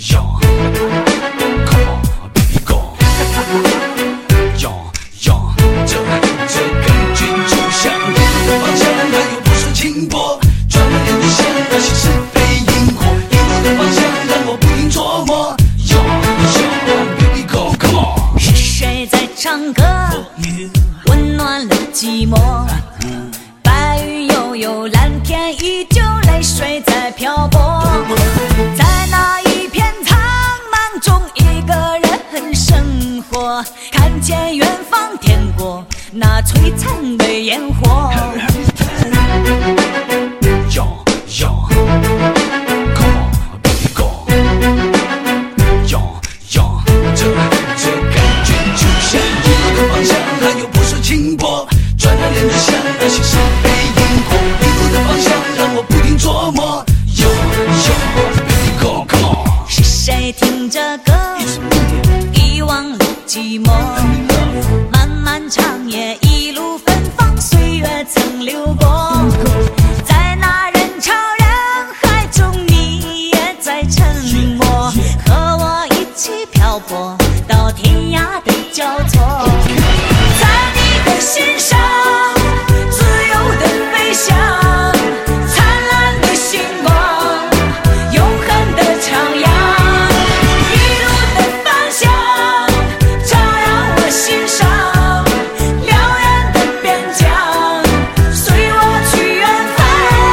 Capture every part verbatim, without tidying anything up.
Yo, come on, baby go. Yo, yo,这这感觉就像一路的方向，它又不受轻薄，转了脸就像那些是被引火，一路的方向让我不停琢磨。Yo, yo, baby go, come on. 是谁在唱歌？温暖了寂寞。白云悠悠，蓝天依旧，泪水在漂泊。在那一片苍茫中，一个人生活，看见远方天国那璀璨的烟火。 Yo, yo, come on, baby go. Yo, yo, 这这感觉就像一路的方向，它又不受轻薄，转了脸就像那些是被引火，一路的方向让我不停琢磨。Yo, yo, baby go, come on. 是谁听着歌，遗忘了寂寞？漫漫长夜，一路芬芳，岁月曾流过。在那人潮人海中，你也在沉默，和我一起漂泊到天涯的交错。在你的心上，自由的飞翔，灿烂的星光，永恒的徜徉。一路的方向，照亮我心上，辽远的边疆，随我去远方。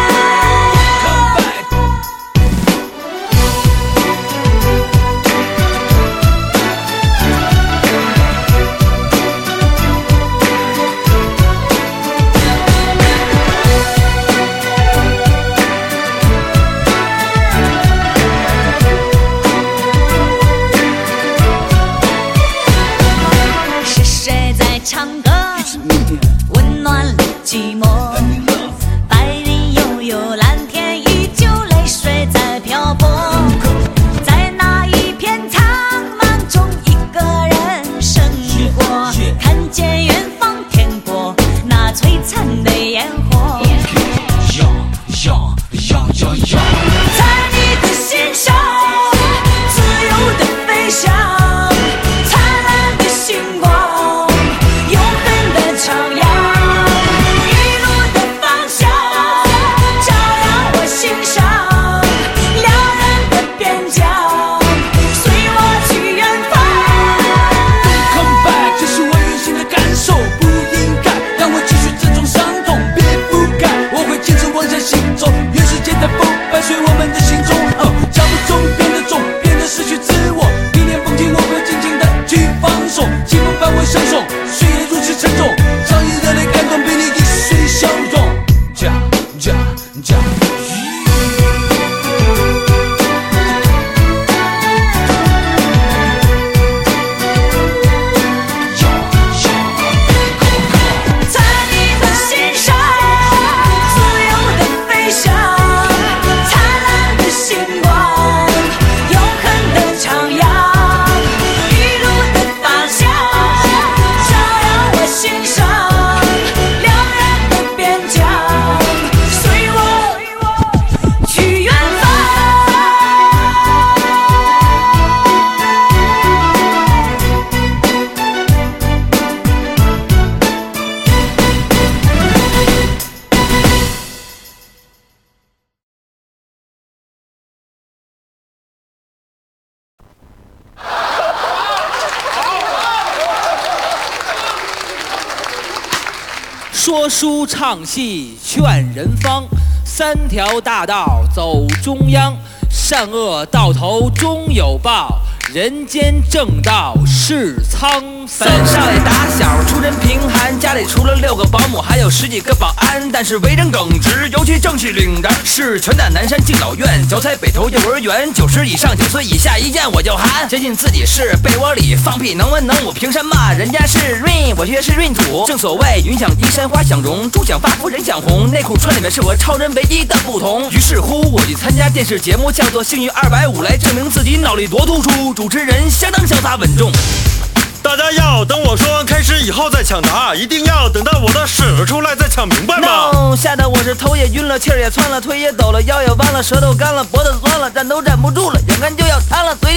是谁在唱歌？温暖了寂寞。白云悠悠，蓝天依旧，泪水在漂泊。在那一片苍茫中，一个人生活，看见远方天国那璀璨的烟火。 Yo, yo, yo, yo, yo. 在你的心上，自由的飞翔，灿烂的星光，永恒的徜徉。一路的方向，照亮我心上，辽远的边疆，随我去远方。 Come back， 这是我内心的感受，不应该让我继续这种伤痛，别不改，我会坚持往前行走，愿世界的风伴随我们的心中，哦，脚步中变得重，变得失去自我，历练风景，我会静静的去放手，清风伴我相送，岁月如此沉重，常以热泪感动，比你一岁消融。加加加。 在你的心上，自由的飞翔，灿烂的星光，永恒的徜徉。一路的方向，照亮我心上，辽远的边疆，随我去远方。 说书唱戏劝人方，三条大道走中央，善恶到头终有报，人间正道是沧桑。 三少爷打小出身贫寒，家里除了六个保姆，还有十几个保安，但是为人耿直，尤其正气凛然。是拳打南山敬老院，脚踩北头幼儿园，九十以上九岁以下一见我就喊，坚信自己是被窝里放屁能文能武，凭什么人家是 rain， 我却是闰土？正所谓云想衣山花想容，猪想发福人想红，内裤穿里面是我超人唯一的不同。于是乎我去参加电视节目，叫做幸运二百五，来证明自己脑力多突出，主持人相当潇洒稳重。 大家要等我说完开始以后再抢答，一定要等到我的屎出来再抢明白吗 ？No， 吓得我是头也晕了，气儿也窜了，腿也抖了，腰也弯了，舌头干了，脖子酸了，站都站不住了，眼看就要瘫了，嘴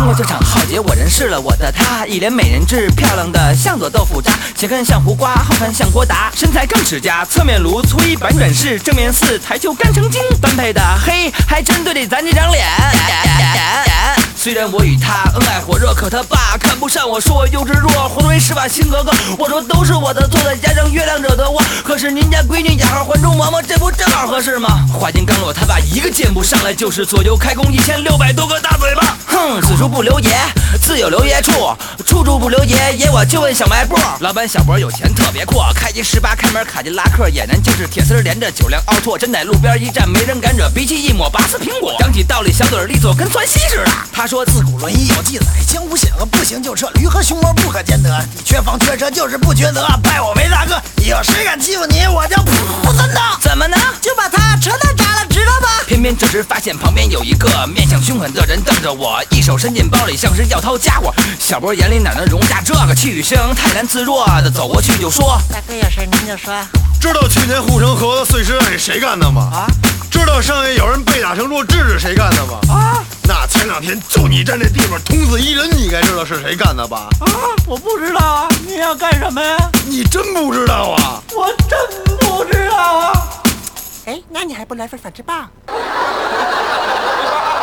经过这场浩劫，我认识了我的她，一脸美人痣，漂亮的像朵豆腐渣，前看像胡瓜，后看像郭达，身材更持家，侧面颅粗一板转式，正面四抬就干成精，般配的嘿，还真对得咱这张脸。虽然我与他恩爱火热，可他爸看不上我，说我幼稚弱，活为施瓦辛格格。我说都是我的错，再加上月亮惹的祸。可是您家闺女雅号环中嬷嬷，这不正好合适吗？话音刚落，他爸一个箭步上来就是左右开弓一千六百多个大嘴巴。哼，此处不留爷，自有留爷处，处处不留爷，爷我就问小卖部。老板小博有钱特别阔，开一十八开门卡迪拉克，俨然就是铁丝连着九辆奥拓，真乃路边一站没人敢惹，比起一抹拔丝苹果，讲起道理小嘴利索跟窜稀似的。他说自古论语有记载，江湖险恶不行就撤，驴和熊猫不可兼得，你缺房缺车就是不缺德，拜我为大哥，以后谁敢欺负你我就不分的。怎么呢？就把他扯到炸了，知道吧？偏偏这时发现旁边有一个面相凶狠的人瞪着我，一手伸进包里像是要掏家伙。小波眼里哪能容下这个气宇轩昂泰然自若的走过去就说， 大哥有事您就说。 知道去年护城河的碎尸案是谁干的吗？啊？知道上月有人被打成弱智是谁干的吗？啊？那前两天就你站这地方捅死一人，你该知道是谁干的吧？ 啊，我不知道啊，你要干什么呀？ 你真不知道啊？ 我真不知道啊。哎，那你还不来份反制棒？